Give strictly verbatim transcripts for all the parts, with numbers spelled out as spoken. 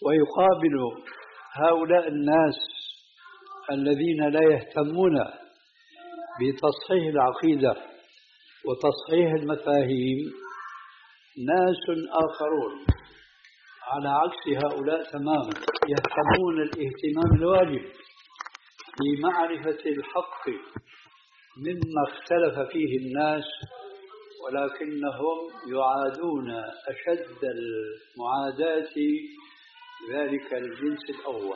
ويقابل هؤلاء الناس الذين لا يهتمون بتصحيح العقيدة وتصحيح المفاهيم ناس آخرون على عكس هؤلاء تماما، يهتمون الاهتمام الواجب بمعرفة الحق مما اختلف فيه الناس، ولكنهم يعادون أشد المعاداة ذلك الجنس الأول.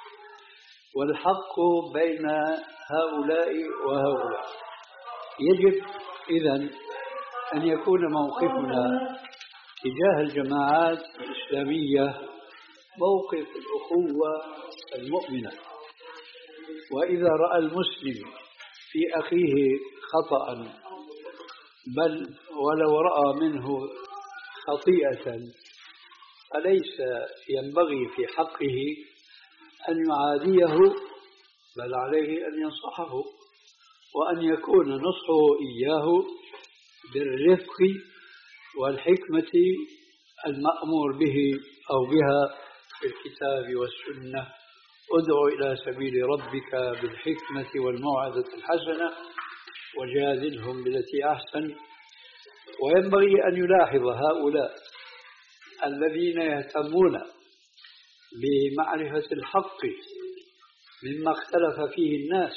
والحق بين هؤلاء وهؤلاء. يجب إذن أن يكون موقفنا تجاه الجماعات الإسلامية موقف الأخوة المؤمنة. وإذا رأى المسلم في أخيه خطأ بل ولو رأى منه خطيئة فليس ينبغي في حقه أن يعاديه، بل عليه أن ينصحه، وأن يكون نصحه إياه بالرفق والحكمة المأمور به أو بها في الكتاب والسنة. ادع إلى سبيل ربك بالحكمة والموعظة الحسنة وجادلهم بالتي أحسن. وينبغي أن يلاحظ هؤلاء الذين يهتمون بمعرفة الحق مما اختلف فيه الناس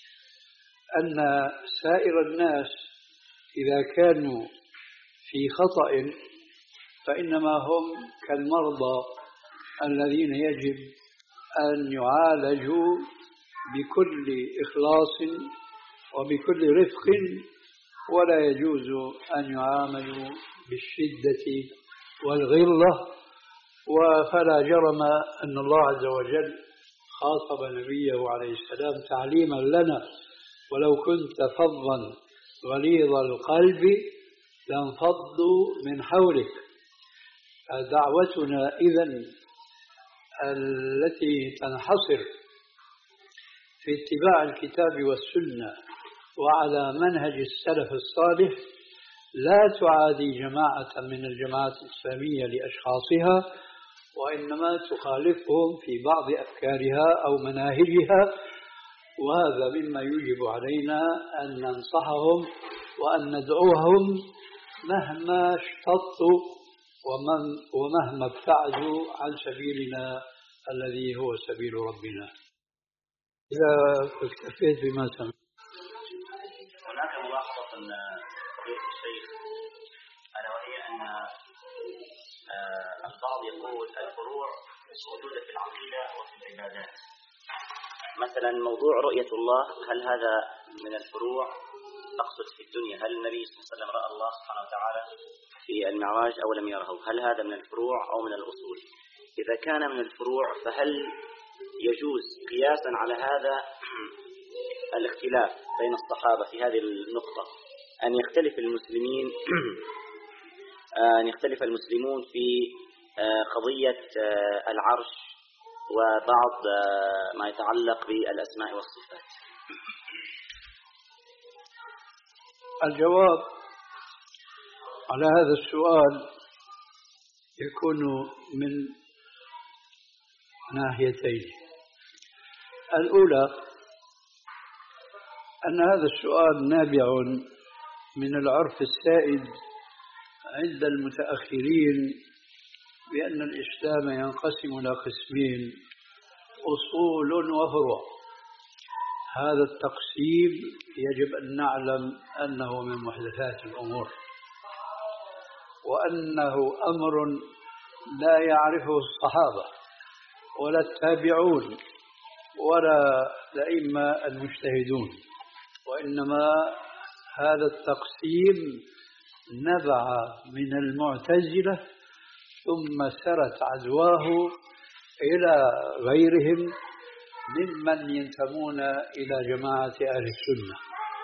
أن سائر الناس إذا كانوا في خطأ فإنما هم كالمرضى الذين يجب أن يعالجوا بكل إخلاص وبكل رفق، ولا يجوز أن يعاملوا بالشدة والغلظة. وفلا جرم أن الله عز وجل خاطب نبيه عليه السلام تعليما لنا: ولو كنت فظا غليظ القلب لانفضوا من حولك. دعوتنا إذن التي تنحصر في اتباع الكتاب والسنة وعلى منهج السلف الصالح لا تعادي جماعة من الجماعات الإسلامية لأشخاصها، وإنما تخالفهم في بعض أفكارها أو مناهجها. وهذا مما يجب علينا أن ننصحهم وأن ندعوهم مهما اشتطوا ومهما ابتعدوا عن سبيلنا الذي هو سبيل ربنا. إذا اكتفيت بما سمعت. هناك ملاحظة من فضيلة الشيخ ألا وهي أن البعض يقول الفروع موجودة في العقيدة وفي العبادات. مثلا موضوع رؤية الله، هل هذا من الفروع؟ أقصد في الدنيا، هل النبي صلى الله عليه وسلم رأى الله سبحانه وتعالى في المعراج أو لم يره؟ هل هذا من الفروع أو من الأصول؟ إذا كان من الفروع فهل يجوز قياسا على هذا الاختلاف بين الصحابة في هذه النقطة أن يختلف المسلمين أن يختلف المسلمون في قضية العرش وبعض ما يتعلق بالأسماء والصفات؟ الجواب على هذا السؤال يكون من ناحيتين. الأولى أن هذا السؤال نابع من العرف السائد عند المتأخرين بأن الإسلام ينقسم إلى قسمين: أصول وفروع. هذا التقسيم يجب أن نعلم أنه من محدثات الأمور، وأنه أمر لا يعرفه الصحابة ولا التابعون ولا الأئمة المجتهدون، وإنما هذا التقسيم نبع من المعتزلة ثم سرت عدواه إلى غيرهم ممن ينتمون إلى جماعة أهل السنة.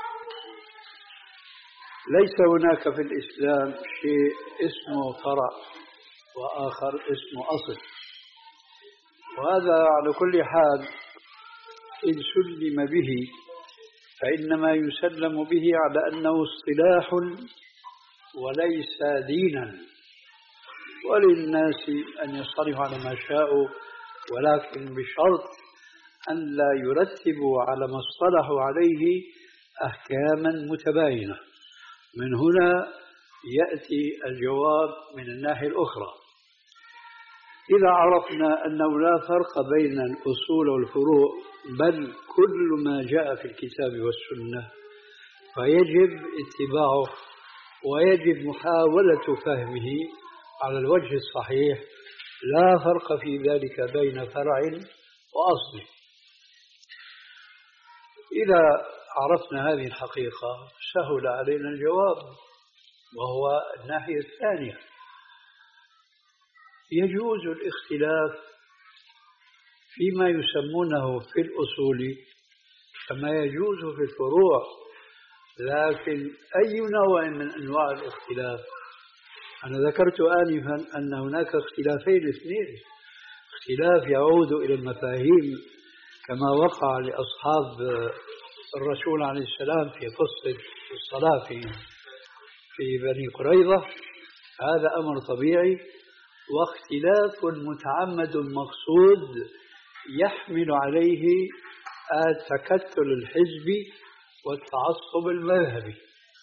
ليس هناك في الإسلام شيء اسمه فرع وآخر اسمه أصل، وهذا على كل حال إن سلم به فإنما يسلم به على أنه اصطلاح وليس دينا. وللناس أن يصطلحوا على ما شاءوا، ولكن بشرط أن لا يرتبوا على ما اصطلحوا عليه أحكاما متباينة. من هنا يأتي الجواب من الناحية الأخرى. إذا عرفنا أنه لا فرق بين الأصول والفروع بل كل ما جاء في الكتاب والسنة، فيجب اتباعه ويجب محاولة فهمه على الوجه الصحيح، لا فرق في ذلك بين فرع وأصل. إذا عرفنا هذه الحقيقة سهل علينا الجواب، وهو الناحية الثانية. يجوز الاختلاف فيما يسمونه في الأصول كما يجوز في الفروع، لكن أي نوع من أنواع الاختلاف؟ أنا ذكرت آنفا أن هناك اختلافين اثنين، اختلاف يعود إلى المفاهيم كما وقع لأصحاب الرسول عليه السلام في قصة الصلاة في في بني قريظة، هذا أمر طبيعي، واختلاف متعمد مقصود يحمل عليه التكتل الحزبي والتعصب المذهبي.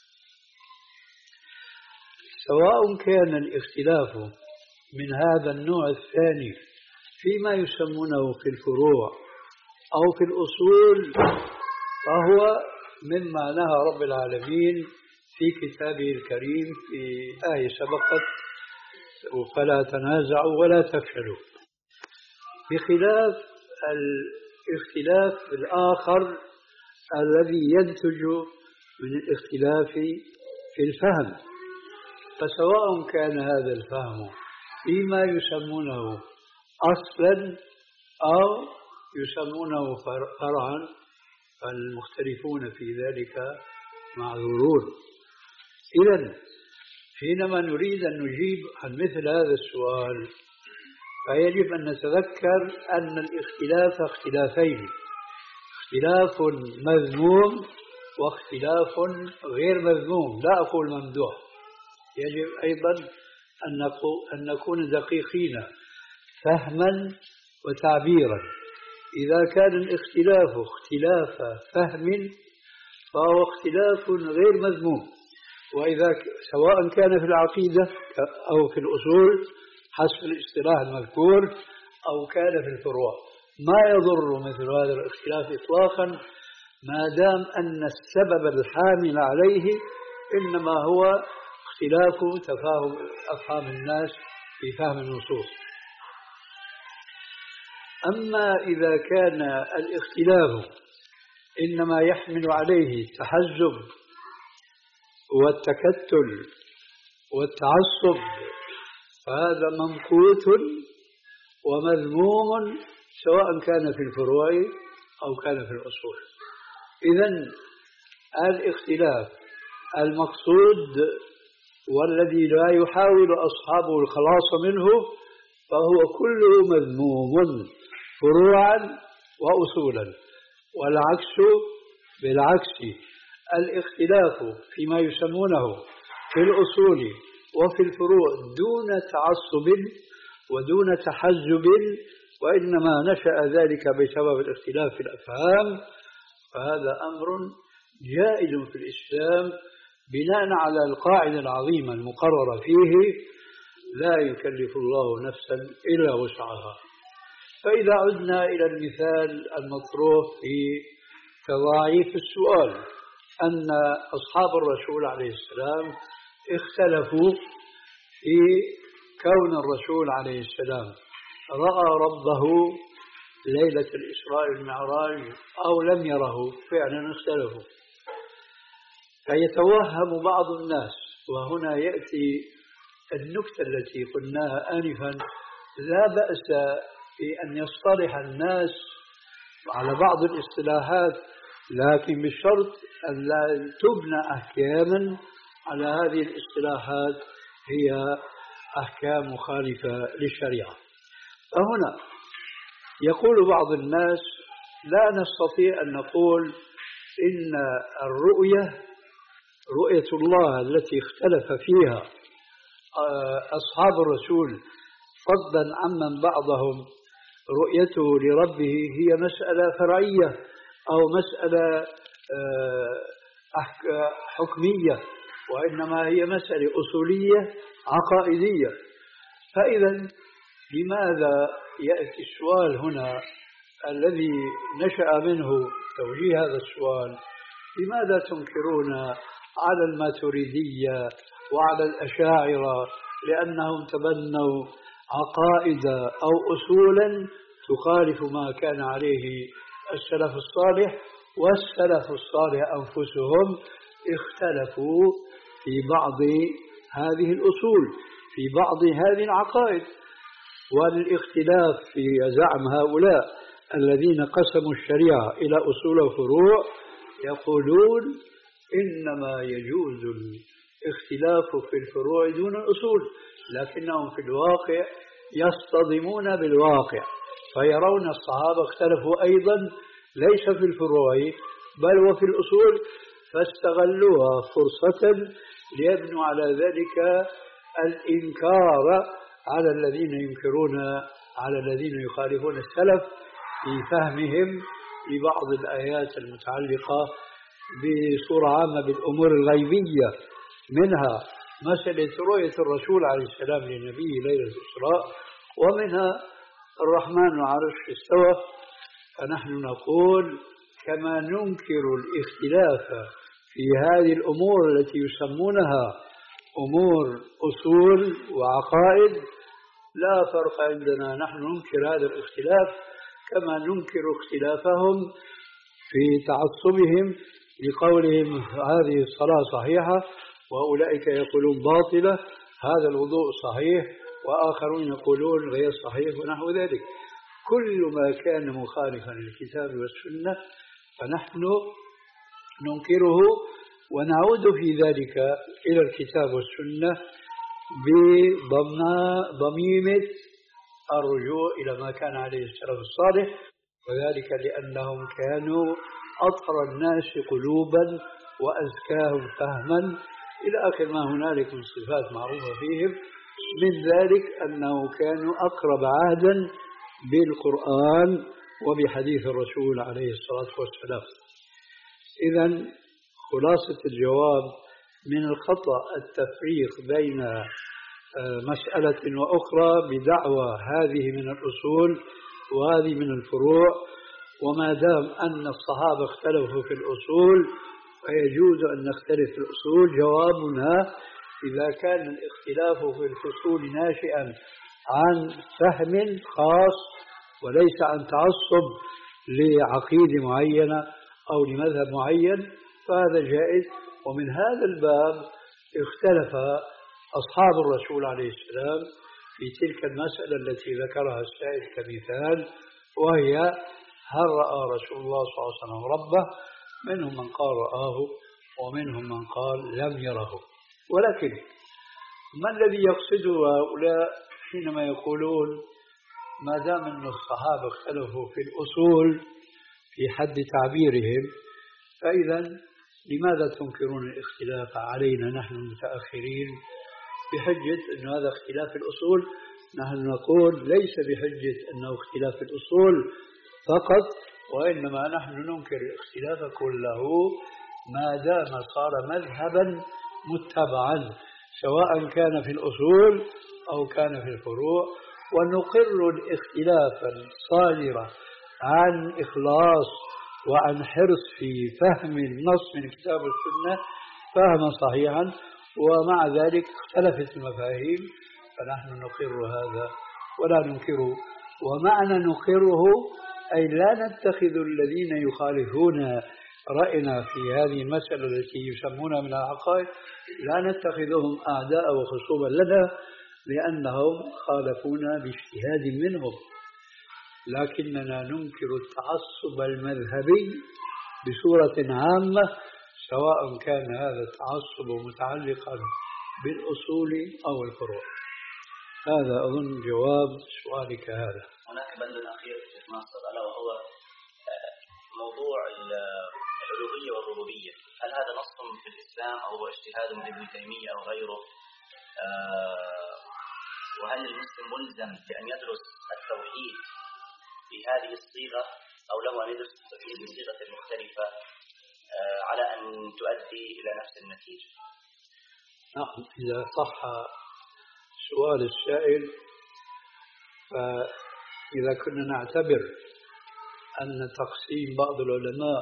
سواء كان الاختلاف من هذا النوع الثاني فيما يسمونه في الفروع أو في الأصول، فهو مما نهى رب العالمين في كتابه الكريم في آية سبقت: فلا تنازعوا ولا تفشلوا، بخلاف الاختلاف الآخر الذي ينتج من الاختلاف في الفهم. فسواء كان هذا الفهم فيما يسمونه أصلا أو يسمونه فرعا، فالمختلفون في ذلك معذورون. إذن حينما نريد أن نجيب عن مثل هذا السؤال فيجب أن نتذكر أن الاختلاف اختلافين: اختلاف مذموم واختلاف غير مذموم، لا أقول ممدوح. يجب أيضا أن نكون دقيقين فهما وتعبيرا. إذا كان الاختلاف اختلاف فهم فهو اختلاف غير مذموم، وإذا سواء كان في العقيدة أو في الأصول حسب الاصطلاح المذكور أو كان في الفروع، ما يضر مثل هذا الاختلاف إطلاقا ما دام أن السبب الحامل عليه إنما هو اختلاف تفاهم أفهام الناس في فهم النصوص. أما إذا كان الاختلاف إنما يحمل عليه التحزب والتكتل والتعصب فهذا ممقوت ومذموم سواء كان في الفروع أو كان في الأصول. إذن الاختلاف المقصود والذي لا يحاول أصحابه الخلاص منه فهو كله مذموم فروعا وأصولا، والعكس بالعكس. الاختلاف فيما يسمونه في الأصول وفي الفروع دون تعصب ودون تحزب، وإنما نشأ ذلك بسبب الاختلاف في الأفهام، فهذا أمر جائز في الإسلام بناء على القاعدة العظيمة المقررة فيه: لا يكلف الله نفسا إلا وسعها. فإذا عدنا إلى المثال المطروح في تضاعيف السؤال، أن أصحاب الرسول عليه السلام اختلفوا في كون الرسول عليه السلام رأى ربه ليلة الإسراء والمعراج أو لم يره، فعلا اختلفوا. فيتوهم بعض الناس، وهنا يأتي النكتة التي قلناها آنفا: لا بأس في أن يصطلح الناس على بعض الاصطلاحات، لكن بالشرط أن لا تبنى أحكاما على هذه الاصطلاحات هي أحكام مخالفة للشريعة. فهنا يقول بعض الناس: لا نستطيع أن نقول إن الرؤية رؤية الله التي اختلف فيها أصحاب الرسول فضلا عمن بعضهم رؤيته لربه هي مسألة فرعية أو مسألة حكمية، وإنما هي مسألة أصولية عقائدية. فإذا لماذا يأتي السؤال هنا الذي نشأ منه توجيه هذا السؤال؟ لماذا تنكرون على الماتريدية وعلى الأشاعرة لأنهم تبنوا عقائد أو أصولا تخالف ما كان عليه السلف الصالح، والسلف الصالح أنفسهم اختلفوا في بعض هذه الأصول، في بعض هذه العقائد. والاختلاف في زعم هؤلاء الذين قسموا الشريعة إلى أصول وفروع يقولون إنما يجوز الاختلاف في الفروع دون الأصول، لكنهم في الواقع يصطدمون بالواقع، فيرون الصحابة اختلفوا أيضا ليس في الفروع بل وفي الأصول، فاستغلوها فرصة ليبنوا على ذلك الإنكار على الذين ينكرون على الذين يخالفون السلف في فهمهم لبعض الآيات المتعلقة بصورة عامة بالأمور الغيبية، منها مسألة رؤية الرسول عليه السلام لنبيه ليلة الإسراء، ومنها الرحمن على العرش استوى. فنحن نقول كما ننكر الاختلاف في هذه الأمور التي يسمونها أمور أصول وعقائد، لا فرق عندنا، نحن ننكر هذا الاختلاف كما ننكر اختلافهم في تعصبهم لقولهم هذه الصلاة صحيحة وأولئك يقولون باطلة، هذا الوضوء صحيح وآخرون يقولون غير صحيح ونحو ذلك. كل ما كان مخالفا للكتاب والسنة فنحن ننكره ونعود في ذلك إلى الكتاب والسنة بضميمة الرجوع إلى ما كان عليه السلف الصالح، وذلك لأنهم كانوا أطهر الناس قلوبا وأزكاهم فهما إلى آخر ما هنالك من صفات معروفة فيهم، من ذلك أنه كانوا أقرب عهدا بالقرآن وبحديث الرسول عليه الصلاة والسلام. إذن خلاصة الجواب: من الخطأ التفريق بين مسألة وأخرى بدعوى هذه من الأصول وهذه من الفروع، وما دام أن الصحابة اختلفوا في الأصول فيجوز أن نختلف في الأصول. جوابنا: إذا كان الاختلاف في الفصول ناشئا عن فهم خاص وليس عن تعصب لعقيدة معينة أو لمذهب معين فهذا جائز. ومن هذا الباب اختلف أصحاب الرسول عليه السلام في تلك المسألة التي ذكرها السائل كمثال، وهي هل رأى رسول الله صلى الله عليه وسلم ربه؟ منهم من قال رآه ومنهم من قال لم يره. ولكن ما الذي يقصده هؤلاء حينما يقولون ما دام أن الصحابة اختلفوا في الأصول في حد تعبيرهم، فإذا لماذا تنكرون الاختلاف علينا نحن المتأخرين بحجة أن هذا اختلاف الأصول؟ نحن نقول ليس بحجة أنه اختلاف الأصول فقط، وإنما نحن ننكر الاختلاف كله ما دام صار مذهبا متبعا سواء كان في الأصول أو كان في الفروع، ونقر الاختلاف الصادر عن إخلاص وعن حرص في فهم النص من الكتاب والسنة فهما صحيحا، ومع ذلك اختلفت المفاهيم، فنحن نقر هذا ولا ننكره. ومعنى نقره أي لا نتخذ الذين يخالفون رأينا في هذه المسألة التي يسمونها من العقائد لا نتخذهم أعداء وخصوما لنا لأنهم خالفونا باجتهاد منهم، لكننا ننكر التعصب المذهبي بصورة عامة سواء كان هذا التعصب متعلقا بالأصول أو الفروع. هذا أظن جواب سؤالك هذا. هناك بند أخير في شيخ ناصر ألا وهو موضوع الألوهية والربوبية، هل هذا نص في الإسلام أو هو اجتهاد من ابن تيمية أو غيره هل المسلم ملزم بأن يدرس التوحيد بهذه الصيغة أو له أن يدرس التوحيد بصيغة مختلفة على أن تؤدي إلى نفس النتيجة؟ نعم، إذا صح سؤال السائل، فإذا كنا نعتبر أن تقسيم بعض العلماء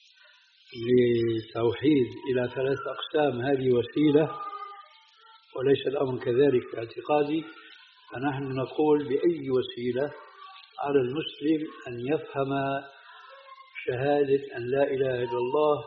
للتوحيد إلى ثلاث أقسام هذه وسيلة وليس الأمر كذلك في اعتقادي، فنحن نقول بأي وسيلة على المسلم أن يفهم شهادة أن لا إله إلا الله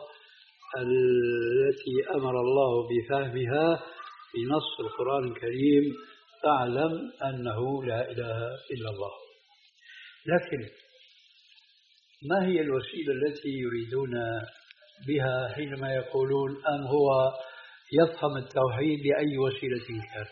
التي أمر الله بفهمها بنص القرآن الكريم: فاعلم أنه لا إله إلا الله. لكن ما هي الوسيلة التي يريدون بها حينما يقولون أن هو يفهم التوحيد بأي وسيلة كان؟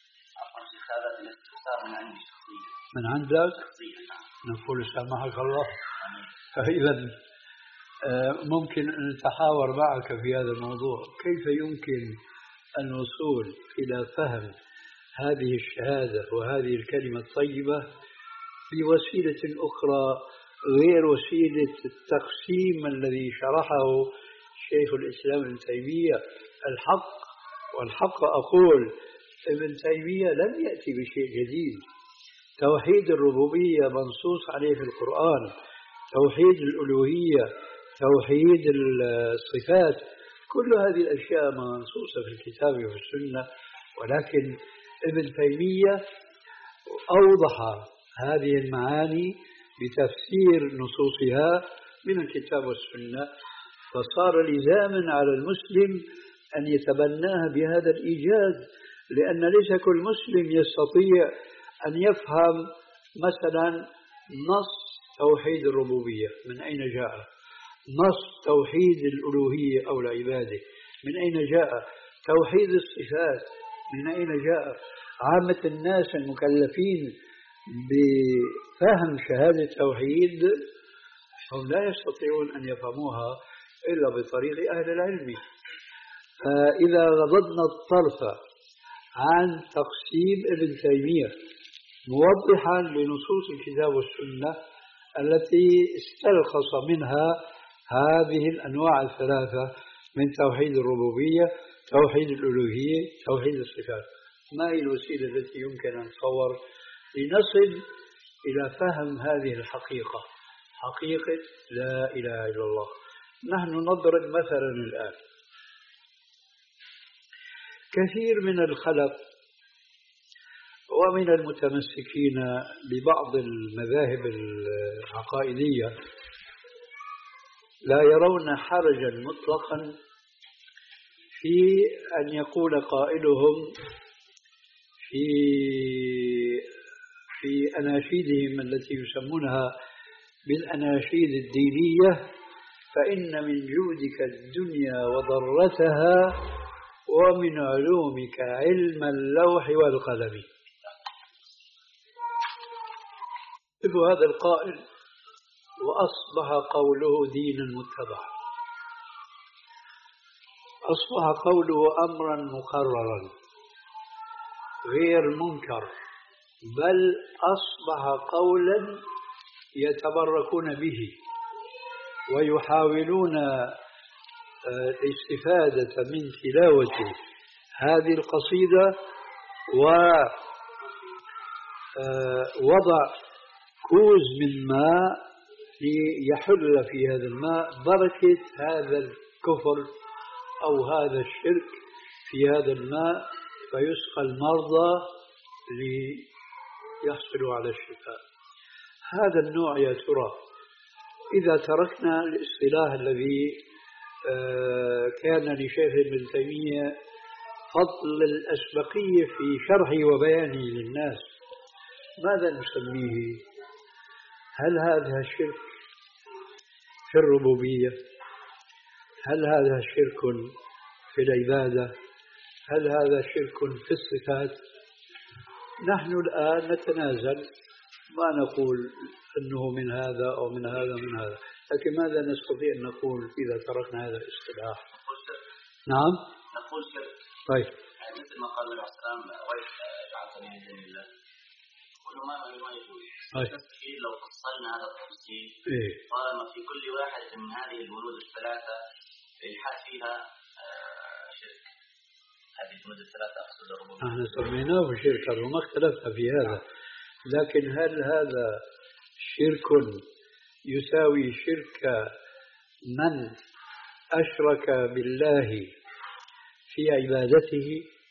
من عندك نقول سامحك الله. فإذا ممكن أن نتحاور معك في هذا الموضوع، كيف يمكن الوصول إلى فهم هذه الشهادة وهذه الكلمة الطيبة بوسيلة أخرى غير وسيلة التقسيم الذي شرحه شيخ الإسلام ابن تيمية؟ الحق والحق أقول ابن تيمية لم يأتي بشيء جديد. توحيد الربوبية منصوص عليه في القرآن، توحيد الألوهية، توحيد الصفات، كل هذه الأشياء منصوصة في الكتاب وفي السنة، ولكن ابن تيمية أوضح هذه المعاني بتفسير نصوصها من الكتاب والسنة، فصار لزاما على المسلم أن يتبناها بهذا الإيجاز، لأن ليس كل مسلم يستطيع أن يفهم مثلا نص توحيد الربوبية من أين جاء، نص توحيد الألوهية أو العبادة من أين جاء، توحيد الصفات من أين جاء. عامة الناس المكلفين بفهم شهادة التوحيد هم لا يستطيعون أن يفهموها إلا بطريق أهل العلم. فإذا غضضنا الطرف عن تقسيم ابن تيمية موضحا لنصوص الكتاب والسنة التي استلخص منها هذه الأنواع الثلاثة من توحيد الربوبية، توحيد الألوهية، توحيد الصفات، ما هي الوسيلة التي يمكن أن نتصور لنصل إلى فهم هذه الحقيقة، حقيقة لا إله إلا الله؟ نحن نضرب مثلا الآن كثير من الخلق ومن المتمسكين ببعض المذاهب العقائدية لا يرون حرجا مطلقا في أن يقول قائلهم في في أناشيدهم التي يسمونها بالأناشيد الدينية: فإن من جودك الدنيا وضرتها ومن علومك علم اللوح والقلم. هذا القائل وأصبح قوله دينا متبعا، أصبح قوله أمرا مقررا غير منكر، بل أصبح قولا يتبركون به ويحاولون الاستفادة من تلاوة هذه القصيدة ووضع كوز من ماء ليحل في هذا الماء بركة هذا الكفر أو هذا الشرك في هذا الماء، فيسقى المرضى ليحصلوا على الشفاء. هذا النوع يا ترى إذا تركنا الاصطلاح الذي كان لشيخ ابن تيمية فضل الأسبقية في شرحه وبيانه للناس، ماذا نسميه؟ هل هذا الشرك في الربوبية؟ هل هذا شرك في العبادة؟ هل هذا شرك في الصفات؟ نحن الآن نتنازل، ما نقول أنه من هذا أو من هذا من هذا، لكن ماذا نستطيع أن نقول إذا تركنا هذا الاصطلاح؟ نعم نقول شرك. طيب يعني مثل ما قال النبي صلى الله عليه وسلم: جعلتني من دون الله. كل ما ما يجوز. أي. التفصيل لو فصلنا هذا التفصيل إيه. طالما في كل واحد من هذه البنود الثلاثة الحاد فيها آه شرك. هذه البنود الثلاثة أقصد الربوبية. نحن سميناه شركا وما اختلفنا في هذا، لكن هل هذا شرك يساوي شرك من أشرك بالله في عبادته؟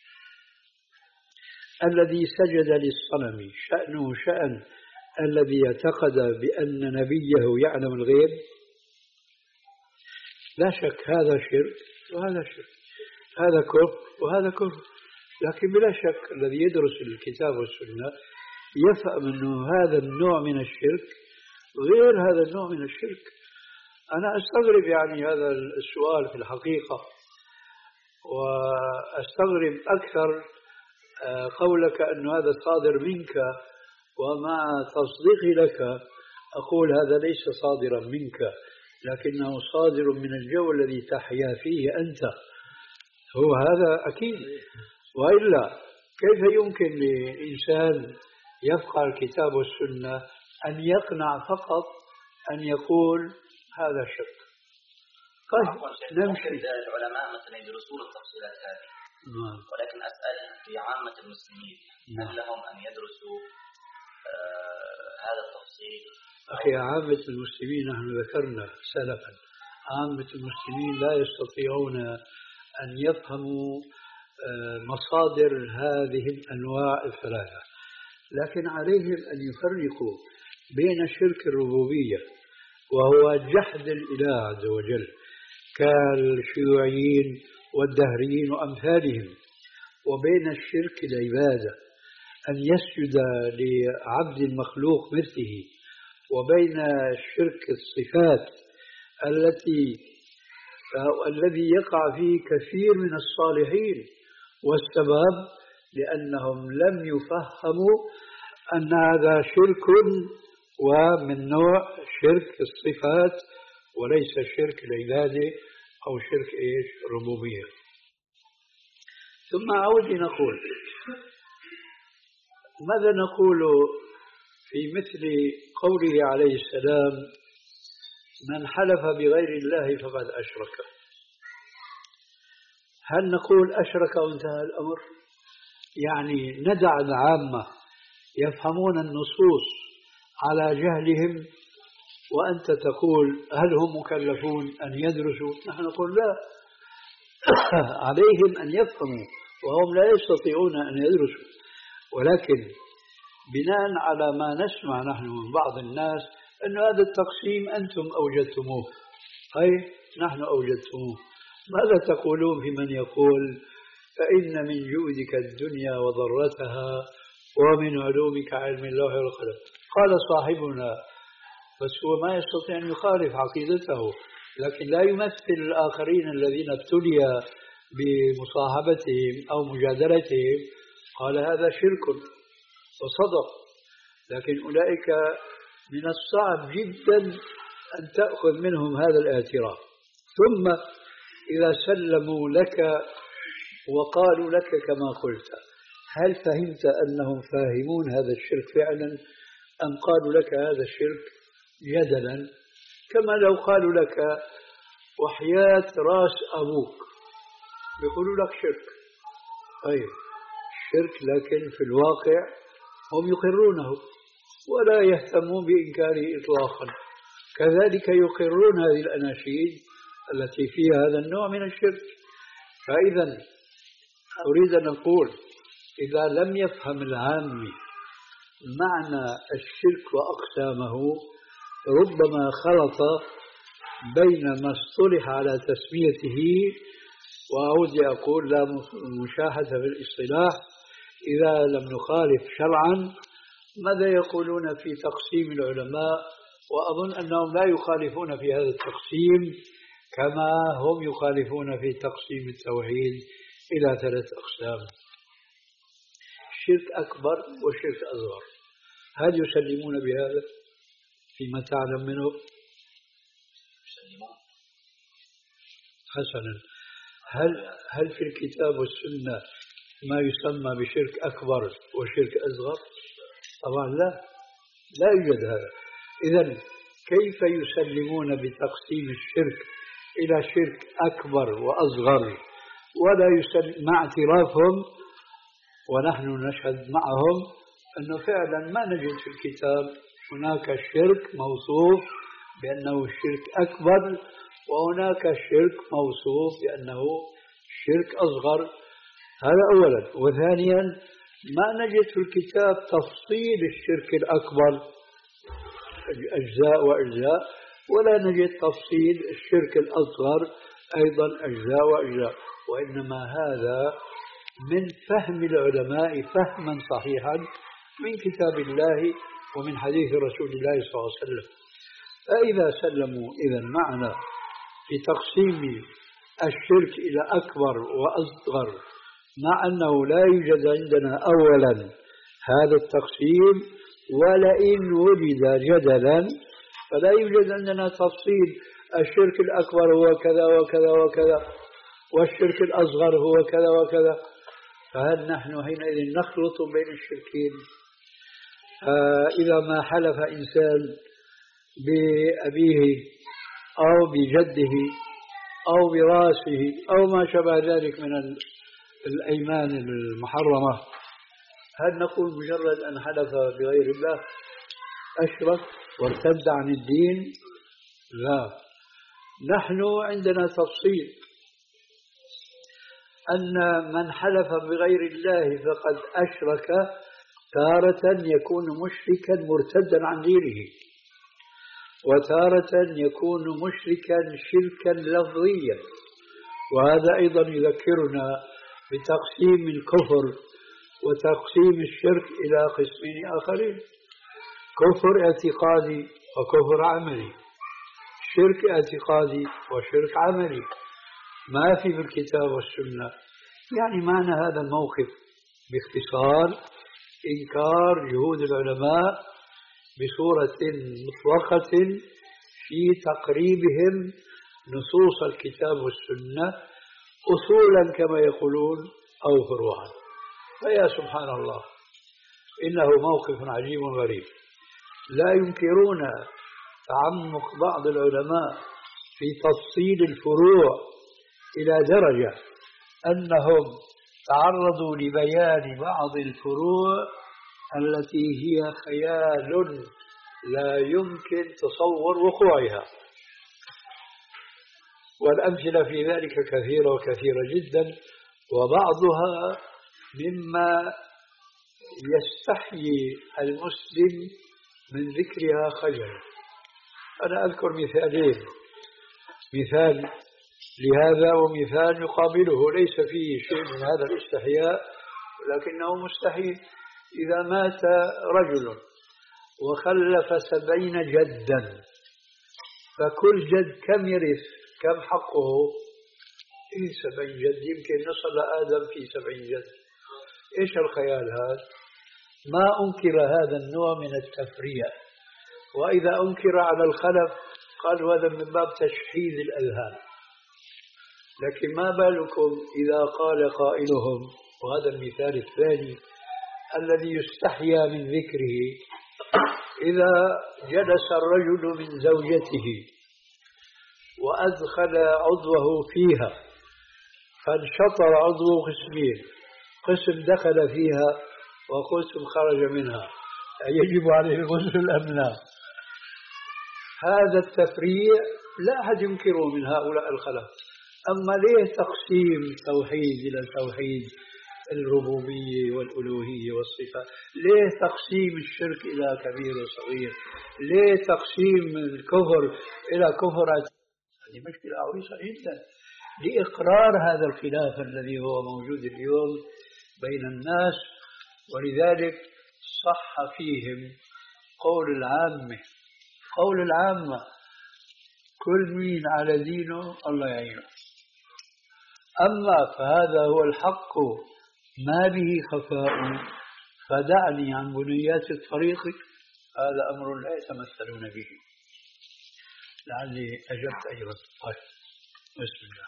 الذي سجد للصنم شأنه شأن الذي اعتقد بأن نبيه يعلم الغيب؟ لا شك هذا شرك وهذا شرك، هذا كفر وهذا كفر. لكن بلا شك الذي يدرس الكتاب والسنة يفهم أنه هذا النوع من الشرك غير هذا النوع من الشرك. أنا أستغرب يعني هذا السؤال في الحقيقة، وأستغرب أكثر قولك أن هذا صادر منك، ومع تصديقي لك أقول هذا ليس صادرا منك، لكنه صادر من الجو الذي تحيا فيه أنت، هو هذا أكيد. وإلا كيف يمكن لإنسان يفقه الكتاب والسنة أن يقنع فقط أن يقول هذا شرك؟ طيب نمشي. العلماء مثلا يدرسون التفصيلات هذه، ولكن أسأل في عامة المسلمين هل لهم أن يدرسوا آه هذا التفصيل؟ أخي عامة المسلمين نحن ذكرنا سلفا عامة المسلمين لا يستطيعون أن يفهموا آه مصادر هذه الأنواع الثلاثة، لكن عليهم أن يفرقوا بين شرك الربوبية وهو جحد الإله عز وجل كالشيوعيين والدهريين وأمثالهم، وبين الشرك العبادة أن يسجد لعبد مخلوق مثله، وبين الشرك الصفات التي الذي يقع فيه كثير من الصالحين، والسبب لأنهم لم يفهموا أن هذا شرك ومن نوع شرك الصفات وليس شرك العبادة أو شرك إيش ربوبية. ثم أعود نقول ماذا نقول في مثل قوله عليه السلام من حلف بغير الله فقد أشرك؟ هل نقول أشرك وانتهى الأمر؟ يعني ندع العامة يفهمون النصوص على جهلهم وأنت تقول هل هم مكلفون أن يدرسوا؟ نحن نقول لا، عليهم أن يفهموا وهم لا يستطيعون أن يدرسوا، ولكن بناء على ما نسمع نحن من بعض الناس أن هذا التقسيم أنتم أوجدتموه، أي نحن أوجدتموه. ماذا تقولون في من يقول فإن من جودك الدنيا وضرتها ومن علومك علم الله والقلم؟ قال صاحبنا بس هو ما يستطيع أن يخالف عقيدته، لكن لا يمثل الآخرين الذين ابتلي بمصاحبتهم أو مجادلتهم، قال هذا شرك وصدق. لكن أولئك من الصعب جدا أن تأخذ منهم هذا الاعتراف. ثم إذا سلموا لك وقالوا لك كما قلت، هل فهمت أنهم فاهمون هذا الشرك فعلا أم قالوا لك هذا الشرك جدلا؟ كما لو قالوا لك وحياة راس أبوك يقولوا لك شرك، طيب شرك، لكن في الواقع هم يقرونه ولا يهتمون بإنكاره إطلاقا. كذلك يقرون هذه الأناشيد التي فيها هذا النوع من الشرك. فإذا أريد أن أقول إذا لم يفهم العامي معنى الشرك وأقسامه ربما خلط بين ما اصطلح على تسميته، وأعود أقول لا مشاحة في الاصطلاح إذا لم نخالف شرعا. ماذا يقولون في تقسيم العلماء؟ وأظن أنهم لا يخالفون في هذا التقسيم كما هم يخالفون في تقسيم التوحيد إلى ثلاث أقسام: شرك أكبر وشرك أصغر. هل يسلمون بهذا فيما تعلم منه؟ حسنا، هل هل في الكتاب والسنة ما يسمى بشرك أكبر وشرك أصغر؟ طبعا لا، لا يوجد هذا. إذن كيف يسلمون بتقسيم الشرك إلى شرك أكبر وأصغر ولا يسلم مع اعترافهم، ونحن نشهد معهم أنه فعلا ما نجد في الكتاب هناك شرك موصوف بأنه شرك أكبر وهناك شرك موصوف بأنه شرك أصغر. هذا أولا. وثانيا ما نجد في الكتاب تفصيل الشرك الأكبر أجزاء وأجزاء، ولا نجد تفصيل الشرك الأصغر أيضا أجزاء وأجزاء، وإنما هذا من فهم العلماء فهما صحيحا من كتاب الله ومن حديث رسول الله صلى الله عليه وسلم. فإذا سلموا إذا معنا في تقسيم الشرك إلى أكبر وأصغر، مع أنه لا يوجد عندنا أولا هذا التقسيم، ولئن وجد جدلا فلا يوجد عندنا تفصيل الشرك الأكبر هو كذا وكذا وكذا والشرك الأصغر هو كذا وكذا، فهل نحن حينئذ نخلط بين الشركين؟ إذا ما حلف إنسان بأبيه أو بجده أو براسه أو ما شابه ذلك من الأيمان المحرمة، هل نقول مجرد أن حلف بغير الله أشرك وارتد عن الدين؟ لا، نحن عندنا تفصيل أن من حلف بغير الله فقد أشرك تارة يكون مشركا مرتدا عن دينه، وتارة يكون مشركا شركا لفظيا. وهذا أيضا يذكرنا بتقسيم الكفر وتقسيم الشرك إلى قسمين آخرين: كفر اعتقادي وكفر عملي، شرك اعتقادي وشرك عملي، ما في بالكتاب والسنة. يعني معنى هذا الموقف باختصار إنكار جهود العلماء بصورة مطلقة في تقريبهم نصوص الكتاب والسنة أصولا كما يقولون أو فروعا. فيا سبحان الله، إنه موقف عجيب غريب. لا ينكرون تعمق بعض العلماء في تفصيل الفروع إلى درجة أنهم تعرضوا لبيان بعض الفروع التي هي خيال لا يمكن تصور وقوعها، والأمثلة في ذلك كثيرة وكثيرة جدا، وبعضها مما يستحيي المسلم من ذكرها خجلا. أنا أذكر مثالين: مثال لهذا ومثال يقابله ليس فيه شيء من هذا الاستحياء ولكنه مستحيل. إذا مات رجل وخلف سبعين جدا، فكل جد كم يرث؟ كم حقه؟ إيه سبعين جد، يمكن نصل آدم في سبعين جد. إيش الخيال هذا؟ ما أنكر هذا النوع من التفريع. وإذا أنكر على الخلف قالوا هذا من باب تشحيذ الأذهان. لكن ما بالكم إذا قال قائلهم، وهذا المثال الثاني الذي يستحيا من ذكره: إذا جلس الرجل من زوجته وأدخل عضوه فيها فانشطر عضوه قسمين، قسم دخل فيها وقسم خرج منها، يجب عليه الغسل أم لا؟ هذا التفريع لا أحد ينكره من هؤلاء الخلف. أما ليه تقسيم توحيد إلى توحيد الربوبية والألوهية والصفات؟ ليه تقسيم الشرك إلى كبير وصغير؟ ليه تقسيم الكفر إلى كفر؟ هذه مشكلة عويصة جدا لإقرار هذا الخلاف الذي هو موجود اليوم بين الناس. ولذلك صح فيهم قول العامة، قول العامة: كل مين على دينه الله يعينه. أما فهذا هو الحق ما به خفاء، فدعني عن بنيات الطريق، هذا أمر لا يتمثلون به. لعلي أجبت أيضا. طيب، بسم الله.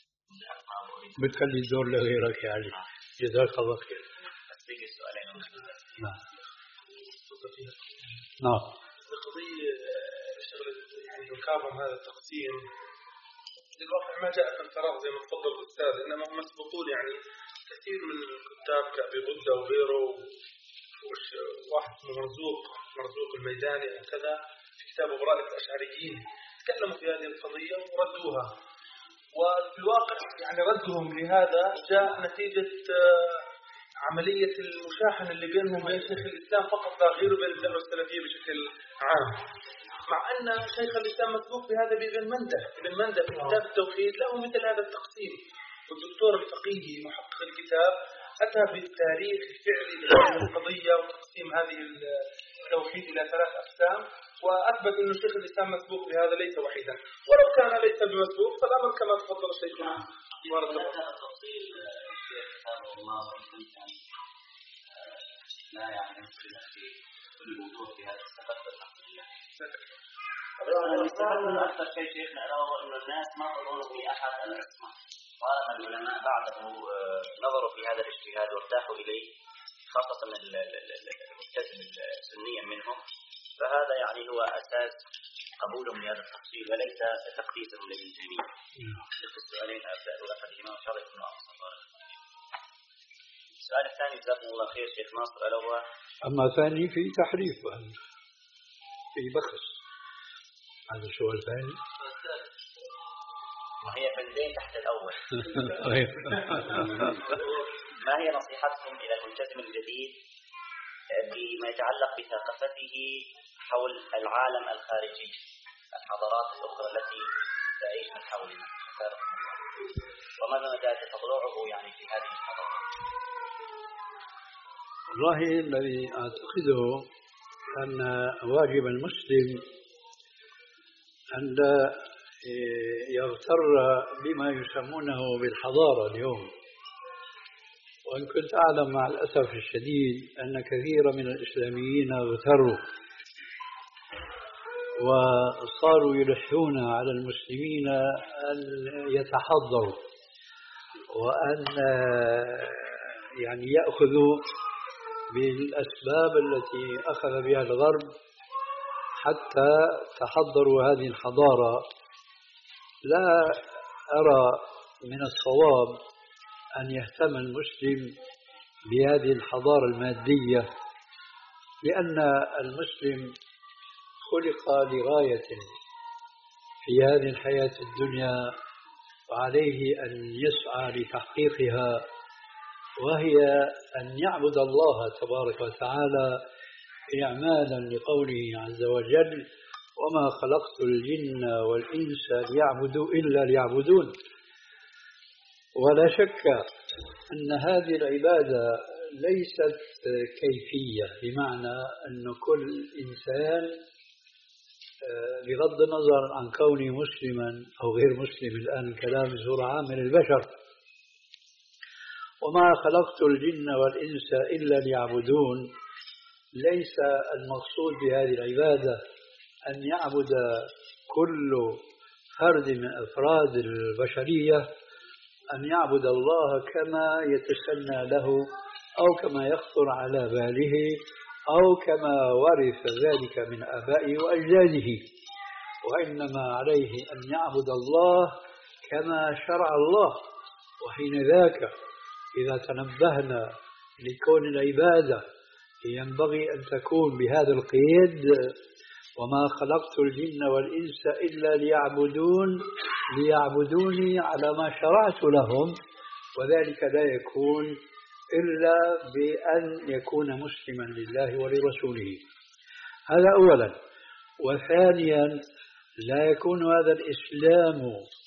بتخلي الدور لغيرك يا علي، جزاك الله خير. سؤالين. نعم. نعم. القضية يعني يكرم هذا التقسيم للواقع ما جاء من فراغ زي ما تفضل الأستاذ، إنما هم مسبوقون يعني كثير من الكتاب كأبي غدة وغيره، واحد مرزوق مرزوق الميداني وكذا في كتاب براءة الأشعريين تكلموا في هذه القضية وردوها. وفي الواقع يعني ردهم لهذا جاء نتيجة عملية المشاحن اللي بينهم وبين شيخ الإسلام فقط لا غير، وبين الدعوة السلفية بشكل عام، مع أن شيخ الإسلام مسبوق بهذا بابن منده. ابن منده في كتاب التوحيد له مثل هذا التقسيم، والدكتور الفقيهي محقق الكتاب أتى بالتاريخ الفعلي لهذه القضية وتقسيم هذه التوحيد إلى ثلاث أقسام، وأثبت أن شيخ الإسلام مسبوق بهذا ليس وحيدا، ولو كان ليس بمسبوق فالأمر كما تفضل شيخنا. هذا التفصيل كتاب الله لا يعني في كل الوضوح في هذا السبب العقلية. الاستفاد من أكثر شيء شيخنا أنه أن الناس ما تظن في أحد العصمة، وهذا العلماء بعده نظروا في هذا الاجتهاد وارتاحوا إليه، خاصة الملتزم السنيا منهم، فهذا يعني هو أساس قبولهم لهذا التفصيل وليس تقديسهم لابن تيمية. شيخ السؤالين أبدأ أحدهما وشرط بن عبد. السؤال الثاني جزاكم الله خير شيخ ناصر، ألا هو أما ثاني في تحريف في بخس. هذا السؤال الثاني وهي بندين تحت الأول. ما هي نصيحتكم إلى الملتزم الجديد بما يتعلق بثقافته حول العالم الخارجي، الحضارات الأخرى التي تعيش من حولنا، وماذا مدى تطلعه يعني في هذه الحضارات؟ والله الذي أعتقده أن واجب المسلم أن لا يغتر بما يسمونه بالحضارة اليوم، وإن كنت أعلم مع الأسف الشديد أن كثير من الإسلاميين اغتروا وصاروا يلحون على المسلمين أن يتحضروا وأن يعني يأخذوا بالأسباب التي أخذ بها الغرب حتى تحضروا هذه الحضارة. لا أرى من الصواب أن يهتم المسلم بهذه الحضارة المادية، لأن المسلم خلق لغاية في هذه الحياة الدنيا وعليه أن يسعى لتحقيقها، وهي أن يعبد الله تبارك وتعالى إعمالا لقوله عز وجل: وما خلقت الجن والإنس ليعبدوا إلا ليعبدون. ولا شك أن هذه العبادة ليست كيفية، بمعنى أن كل إنسان بغض النظر عن كونه مسلما أو غير مسلم، الآن الكلام بصورة عامة للبشر، وما خلقت الجن والإنس إلا ليعبدون، ليس المقصود بهذه العبادة أن يعبد كل فرد من أفراد البشرية، أن يعبد الله كما يتسنى له أو كما يخطر على باله أو كما ورث ذلك من آبائه وأجداده، وإنما عليه أن يعبد الله كما شرع الله. وحين ذاك إذا تنبهنا لكون العبادة ينبغي أن تكون بهذا القيد: وما خلقت الجن والإنس إلا ليعبدون ليعبدوني على ما شرعت لهم، وذلك لا يكون إلا بأن يكون مسلما لله ولرسوله. هذا أولا. وثانيا، لا يكون هذا الإسلام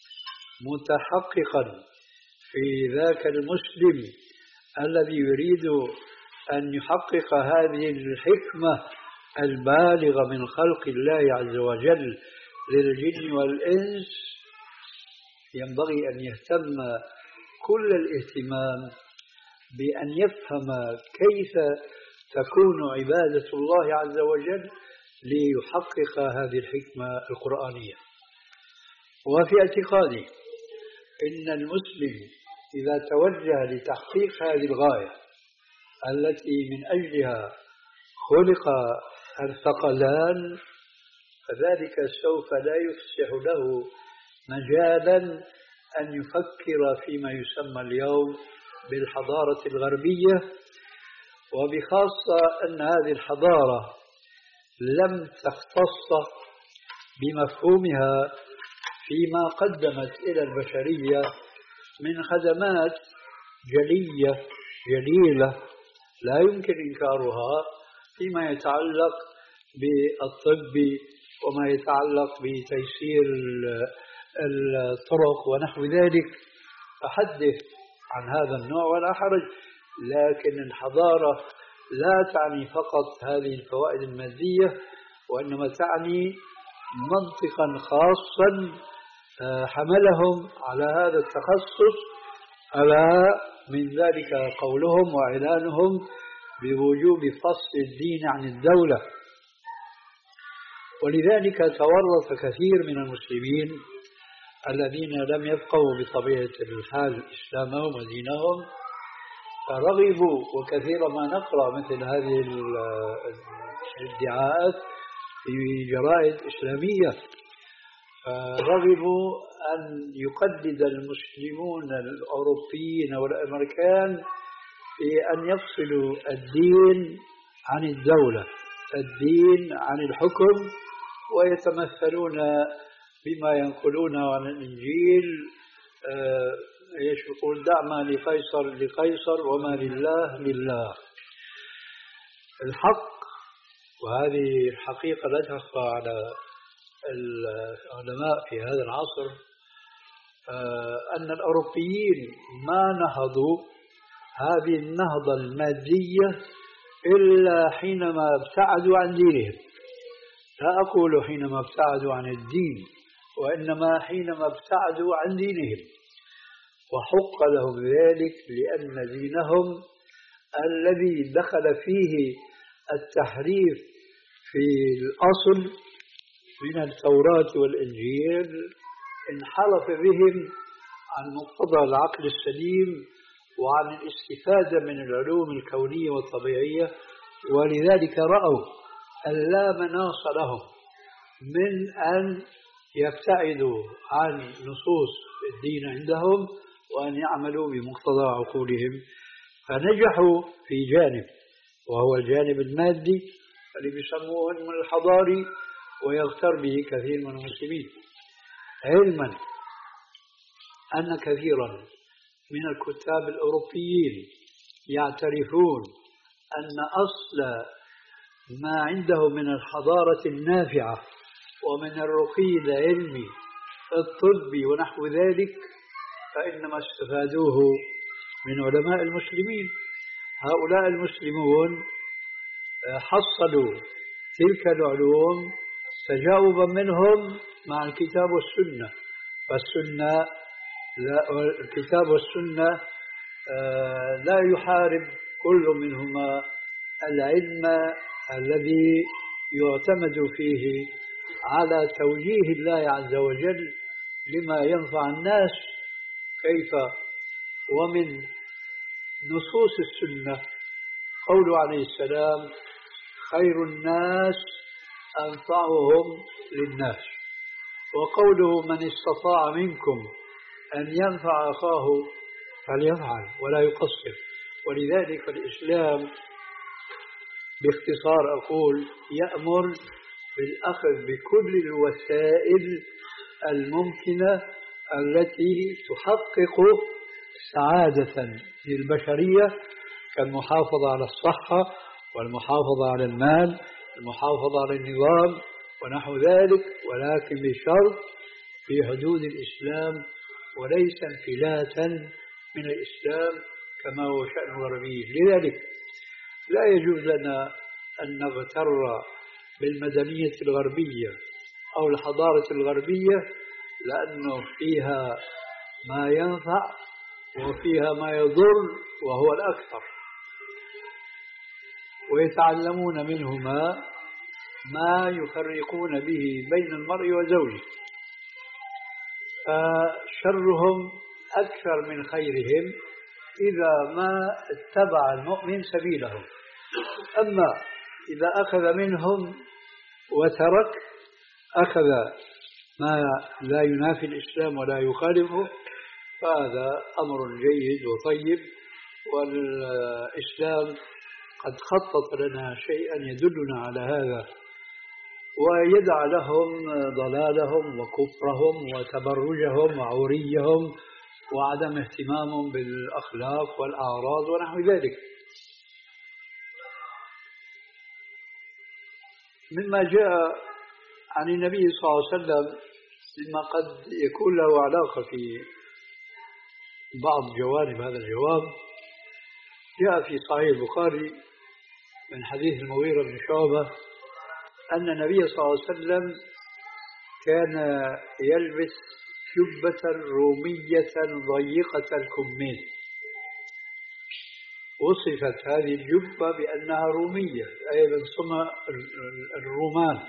متحققا في ذاك المسلم الذي يريد أن يحقق هذه الحكمة البالغة من خلق الله عز وجل للجن والإنس، ينبغي أن يهتم كل الاهتمام بأن يفهم كيف تكون عبادة الله عز وجل ليحقق هذه الحكمة القرآنية. وفي اعتقادي إن المسلم إذا توجه لتحقيق هذه الغاية التي من أجلها خلق الثقلان فذلك سوف لا يفسح له مجالا أن يفكر فيما يسمى اليوم بالحضارة الغربية، وبخاصة أن هذه الحضارة لم تختص بمفهومها فيما قدمت إلى البشرية من خدمات جلية جليلة لا يمكن إنكارها فيما يتعلق بالطب وما يتعلق بتيسير الطرق ونحو ذلك، فحدث عن هذا النوع ولا حرج. لكن الحضارة لا تعني فقط هذه الفوائد المادية، وإنما تعني منطقا خاصا حملهم على هذا التخصص، ألا من ذلك قولهم وإعلانهم بوجوب فصل الدين عن الدولة. ولذلك تورط كثير من المسلمين الذين لم يفقهوا بطبيعة الحال إسلامهم ودينهم فرغبوا، وكثيرا ما نقرأ مثل هذه الادعاءات في جرائد إسلامية، فرغبوا أن يقلد المسلمون الأوروبيين والأمريكان في أن يفصلوا الدين عن الدولة، الدين عن الحكم، ويتمثلون بما ينقلونه عن الإنجيل، ايش يقول دع ما لقيصر لقيصر وما لله لله. الحق، وهذه الحقيقة لا تخفى على العلماء في هذا العصر، أن الأوروبيين ما نهضوا هذه النهضة المادية إلا حينما ابتعدوا عن دينهم. لا أقول حينما ابتعدوا عن الدين، وإنما حينما ابتعدوا عن دينهم، وحق لهم ذلك لأن دينهم الذي دخل فيه التحريف في الأصل من التوراة والإنجيل انحرف بهم عن مقتضى العقل السليم وعن الاستفادة من العلوم الكونية والطبيعية، ولذلك رأوا أن لا مناص لهم من أن يبتعدوا عن نصوص الدين عندهم وأن يعملوا بمقتضى عقولهم، فنجحوا في جانب وهو الجانب المادي اللي بيسموه من الحضاري، ويغتر به كثير من المسلمين، علما أن كثيرا من الكتاب الأوروبيين يعترفون أن أصل ما عندهم من الحضارة النافعة ومن الرقي العلمي الطبي ونحو ذلك فإنما استفادوه من علماء المسلمين. هؤلاء المسلمون حصلوا تلك العلوم تجاوبا منهم مع الكتاب والسنة، فالسنة الكتاب والسنة لا يحارب كل منهما العلم الذي يعتمد فيه على توجيه الله عز وجل لما ينفع الناس. كيف؟ ومن نصوص السنة قوله عليه السلام خير الناس أنفعهم للناس، وقوله من استطاع منكم أن ينفع أخاه فليفعل ولا يقصر. ولذلك الإسلام باختصار أقول يأمر بالأخذ بكل الوسائل الممكنة التي تحقق سعادة للبشرية، كالمحافظة على الصحة والمحافظة على المال، المحافظة على النظام ونحو ذلك، ولكن بشرط في حدود الإسلام وليس انفلاتا من الإسلام كما هو شأن الغربيين. لذلك لا يجوز لنا أن نغتر بالمدنية الغربية أو الحضارة الغربية، لأنه فيها ما ينفع وفيها ما يضر وهو الأكثر، ويتعلمون منهما ما يفرقون به بين المرء وزوجه، فشرهم أكثر من خيرهم إذا ما اتبع المؤمن سبيلهم. أما إذا أخذ منهم وترك أخذ ما لا ينافي الإسلام ولا يخالفه، فهذا أمر جيد وطيب. والإسلام قد خطط لنا شيئا يدلنا على هذا، ويدع لهم ضلالهم وكفرهم وتبرجهم وعوريهم وعدم اهتمامهم بالأخلاق والأعراض ونحو ذلك. مما جاء عن النبي صلى الله عليه وسلم مما قد يكون له علاقة في بعض جوانب هذا الجواب، جاء في صحيح البخاري من حديث المغيرة بن شعبة أن النبي صلى الله عليه وسلم كان يلبس جبة رومية ضيقة الكمين، وصفت هذه الجبة بأنها رومية أي من صنع الرومان،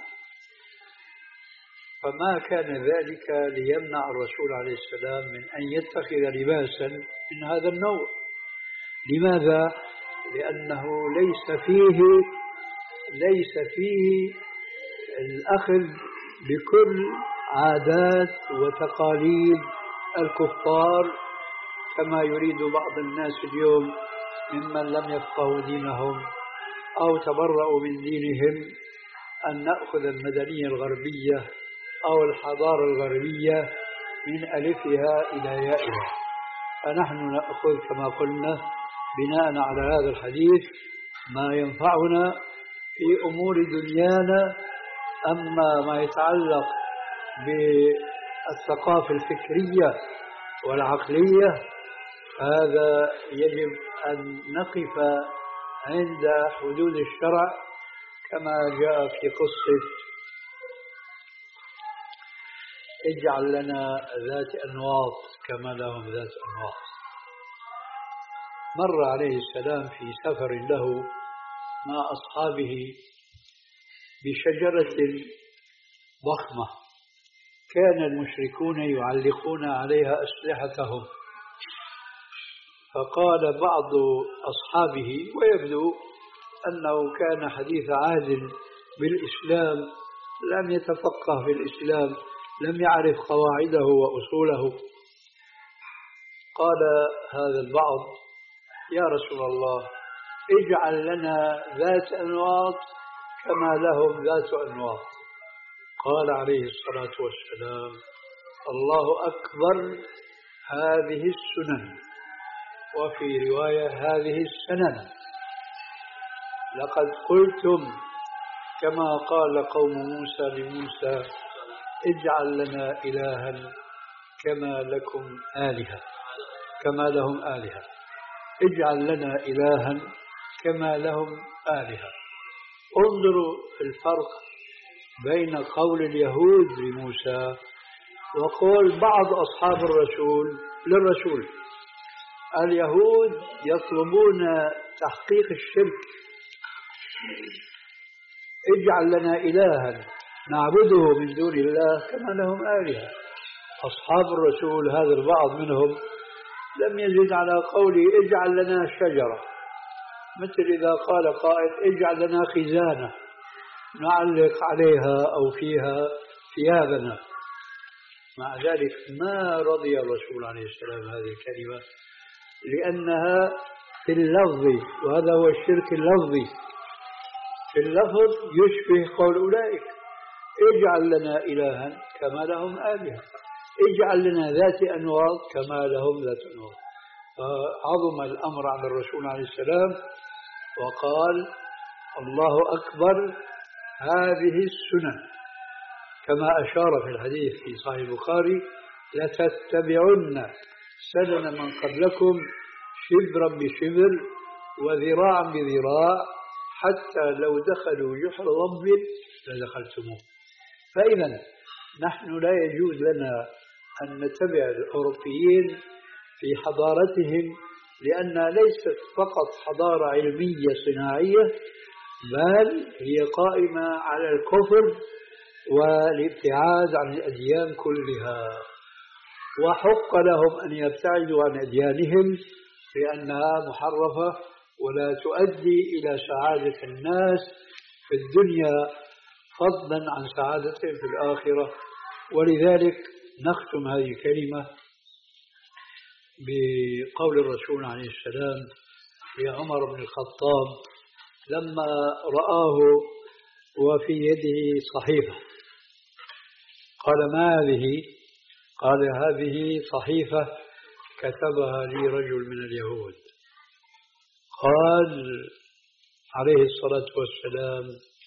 فما كان ذلك ليمنع الرسول عليه السلام من أن يتخذ لباسا من هذا النوع. لماذا؟ لأنه ليس فيه ليس فيه الأخذ بكل عادات وتقاليد الكفار كما يريد بعض الناس اليوم ممن لم يفقهوا دينهم أو تبرؤوا من دينهم أن نأخذ المدنية الغربية أو الحضارة الغربية من ألفها إلى يائها. فنحن نأخذ كما قلنا بناء على هذا الحديث ما ينفعنا في أمور دنيانا، أما ما يتعلق بالثقافة الفكرية والعقلية هذا يجب أن نقف عند حدود الشرع كما جاء في قصة اجعل لنا ذات أنواط كما لهم ذات أنواط. مر عليه السلام في سفر له مع أصحابه بشجرة ضخمة كان المشركون يعلقون عليها أسلحتهم، فقال بعض أصحابه ويبدو أنه كان حديث عهد بالإسلام لم يتفقه في الإسلام، لم يعرف قواعده وأصوله، قال هذا البعض يا رسول الله اجعل لنا ذات أنواط كما لهم ذات أنواط. قال عليه الصلاة والسلام الله أكبر هذه السنن، وفي رواية هذه السنن، لقد قلتم كما قال قوم موسى لموسى اجعل لنا إلها كما لكم آلهة كما لهم آلهة، اجعل لنا إلها كما لهم آلهة. انظروا الفرق بين قول اليهود لموسى وقول بعض أصحاب الرسول للرسول. اليهود يطلبون تحقيق الشرك، اجعل لنا إلها نعبده من دون الله كما لهم آلهة. أصحاب الرسول هذا البعض منهم لم يزد على قوله اجعل لنا شجرة، مثل إذا قال قائل اجعل لنا خزانة نعلق عليها أو فيها ثيابنا. مع ذلك ما رضي الرسول عليه السلام هذه الكلمة لأنها في اللفظ، وهذا هو الشرك اللفظي، في اللفظ يشبه قول أولئك اجعل لنا إلها كما لهم آلهة، اجعل لنا ذات أنواط كما لهم ذات أنواط. فعظم الأمر على الرسول عليه السلام وقال الله أكبر هذه السنن، كما أشار في الحديث في صحيح البخاري لتتبعن سنن من قبلكم شبرا بشبر وذراعا بذراع حتى لو دخلوا جحر ضب لدخلتموه. فإذا نحن لا يجوز لنا أن نتبع الأوروبيين في حضارتهم، لأنها ليست فقط حضارة علمية صناعية، بل هي قائمة على الكفر والابتعاد عن الأديان كلها، وحق لهم أن يبتعدوا عن أديانهم لأنها محرفة ولا تؤدي إلى سعادة الناس في الدنيا فضلا عن سعادتهم في الآخرة. ولذلك نختم هذه الكلمة بقول الرسول عليه السلام لعمر بن الخطاب لما رآه وفي يده صحيفة قال: ما هذه؟ قال: هذه صحيفة كتبها لي رجل من اليهود. قال عليه الصلاة والسلام: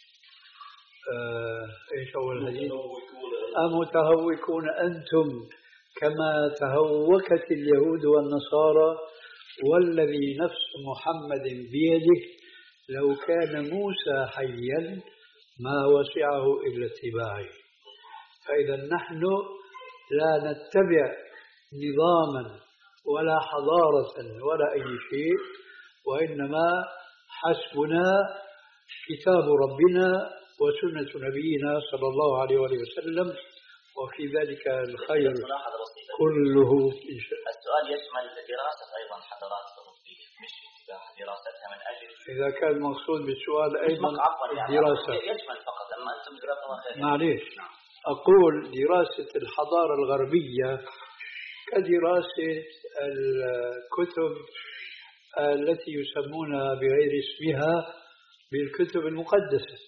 آه إيش أول الحديث؟ أمتهوكون أنتم كما تهوكت اليهود والنصارى، والذي نفس محمد بيده لو كان موسى حيا ما وسعه إلا اتباعه. فإذا نحن لا نتبع نظاما ولا حضارة ولا أي شيء، وإنما حسبنا كتاب ربنا وسنة نبينا صلى الله عليه وآله وسلم، وفي ذلك الخير كله. السؤال يشمل دراسة أيضا حضارات أوروبية، مش دراستها من أجل إذا كان المقصود بالسؤال أيضا الدراسة يشمل فقط، أما أنتم جزاكم الله خير. معليش، أقول دراسة الحضارة الغربية كدراسة الكتب التي يسمونها بغير اسمها بالكتب المقدسة.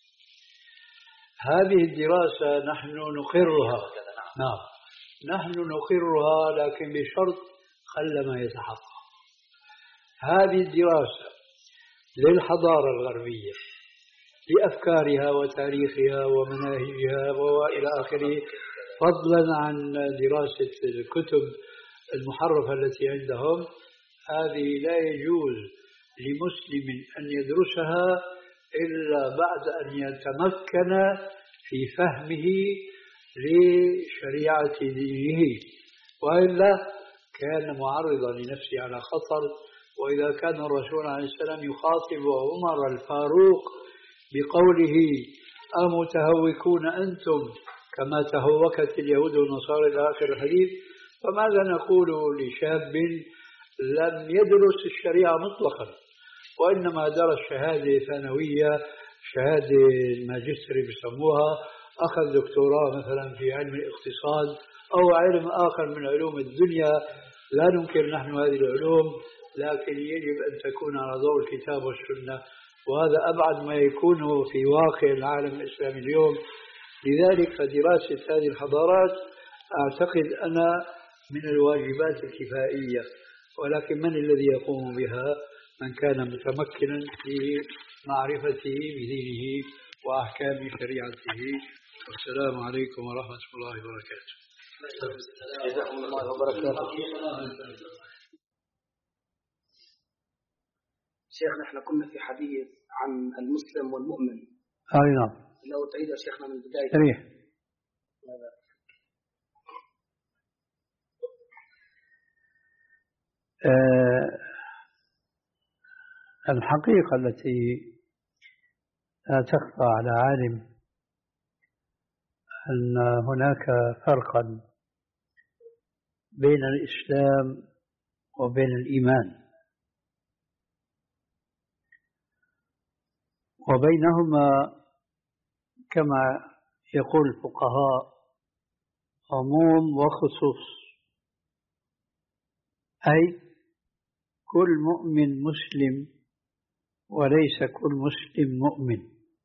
هذه الدراسة نحن نقرها، نعم نحن نقرها، لكن بشرط قل ما يتحقق. هذه الدراسة للحضارة الغربية لأفكارها وتاريخها ومناهجها وإلى آخره، فضلا عن دراسة الكتب المحرفة التي عندهم، هذه لا يجوز لمسلم أن يدرسها إلا بعد أن يتمكن في فهمه لشريعة دينه، وإلا كان معرضا لنفسه على خطر. وإذا كان الرسول عليه السلام يخاطب عمر الفاروق بقوله: أمتهوكون أنتم كما تهوكت اليهود والنصارى إلى آخر الحديث، فماذا نقول لشاب لم يدرس الشريعة مطلقا، وإنما درس شهادة ثانوية، شهادة ماجستري بسموها، أخذ دكتوراه مثلا في علم الاقتصاد أو علم آخر من علوم الدنيا؟ لا ننكر نحن هذه العلوم، لكن يجب أن تكون على ضوء الكتاب والسنة، وهذا أبعد ما يكون في واقع العالم الإسلامي اليوم. لذلك فدراسة هذه الحضارات أعتقد أنا من الواجبات الكفائية، ولكن من الذي يقوم بها؟ من كان متمكنا في معرفته بدينه وأحكام شريعته. والسلام عليكم ورحمة الله وبركاته. جزاكم الله وبركاته. شيخنا احنا كنا في حديث عن المسلم والمؤمن. أي نعم. لو تعيد يا شيخنا من البداية. صحيح. أه الحقيقة التي لا تخفى على عالم أن هناك فرقا بين الإسلام وبين الإيمان، وبينهما كما يقول الفقهاء عموم وخصوص، أي كل مؤمن مسلم وليس كل مسلم مؤمن،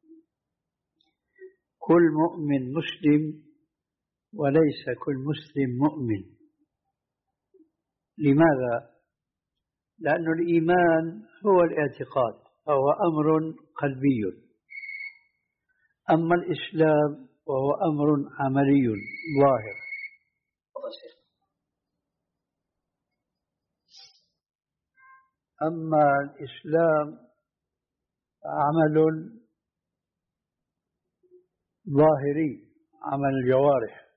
كل مؤمن مسلم وليس كل مسلم مؤمن. لماذا؟ لأن الإيمان هو الاعتقاد، هو أمر قلبي، أما الإسلام وهو أمر عملي ظاهر. أما الإسلام عمل ظاهري، عمل الجوارح.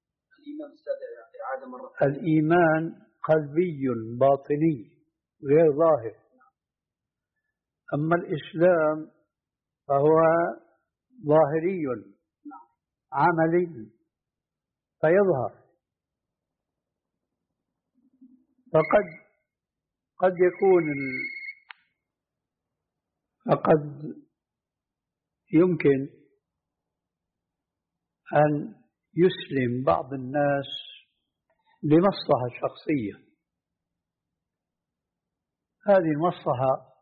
الإيمان قلبي باطني غير ظاهر، أما الإسلام فهو ظاهري عملي فيظهر. فقد قد يكون ال... فقد يمكن أن يسلم بعض الناس لمصلحة شخصية، هذه المصلحة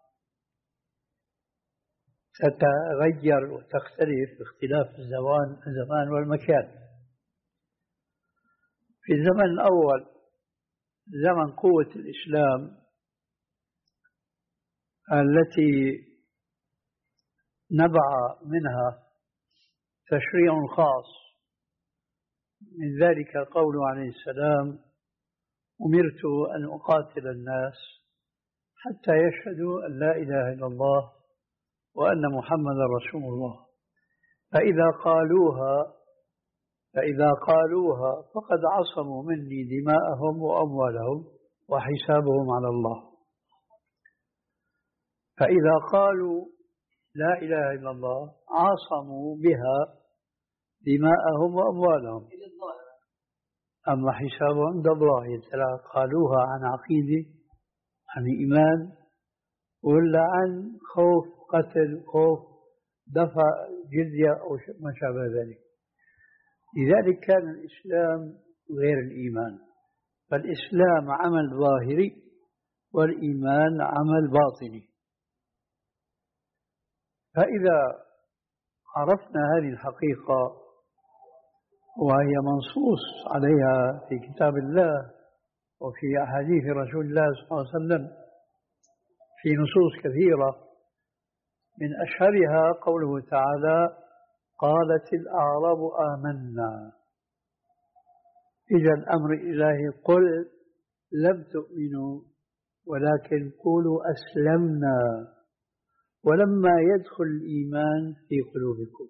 تتغير وتختلف باختلاف الزمان الزمان والمكان. في الزمن الأول زمن قوة الإسلام التي نبع منها تشريع خاص، من ذلك قوله عليه السلام: أمرت أن أقاتل الناس حتى يشهدوا أن لا إله إلا الله وأن محمدا رسول الله، فإذا قالوها فإذا قالوها فقد عصموا مني دماءهم وأموالهم وحسابهم على الله. فإذا قالوا لا إله إلا الله عصموا بها دماءهم وأموالهم، أما حسابهم عند الله. قالوها عن عقيدة، عن إيمان، ولا عن خوف قتل، خوف دفع جزية أو ما شابه ذلك. لذلك كان الإسلام غير الإيمان، فالإسلام عمل ظاهري والإيمان عمل باطني. فإذا عرفنا هذه الحقيقة وهي منصوص عليها في كتاب الله وفي أحاديث رسول الله صلى الله عليه وسلم في نصوص كثيرة، من أشهرها قوله تعالى: قالت الأعراب آمنا. إذا الأمر الإلهي: قل لم تؤمنوا ولكن قولوا أسلمنا ولما يدخل الإيمان في قلوبكم.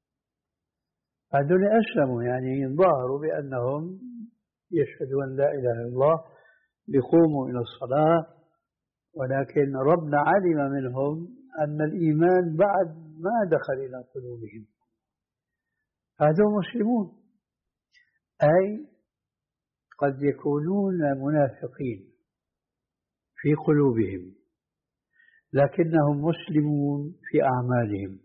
هذول أسلموا، يعني ظاهروا بأنهم يشهدوا أن لا إله إلا الله، بيقوموا إلى الصلاة، ولكن ربنا علم منهم أن الإيمان بعد ما دخل إلى قلوبهم. هذول مسلمون، أي قد يكونون منافقين في قلوبهم لكنهم مسلمون في أعمالهم.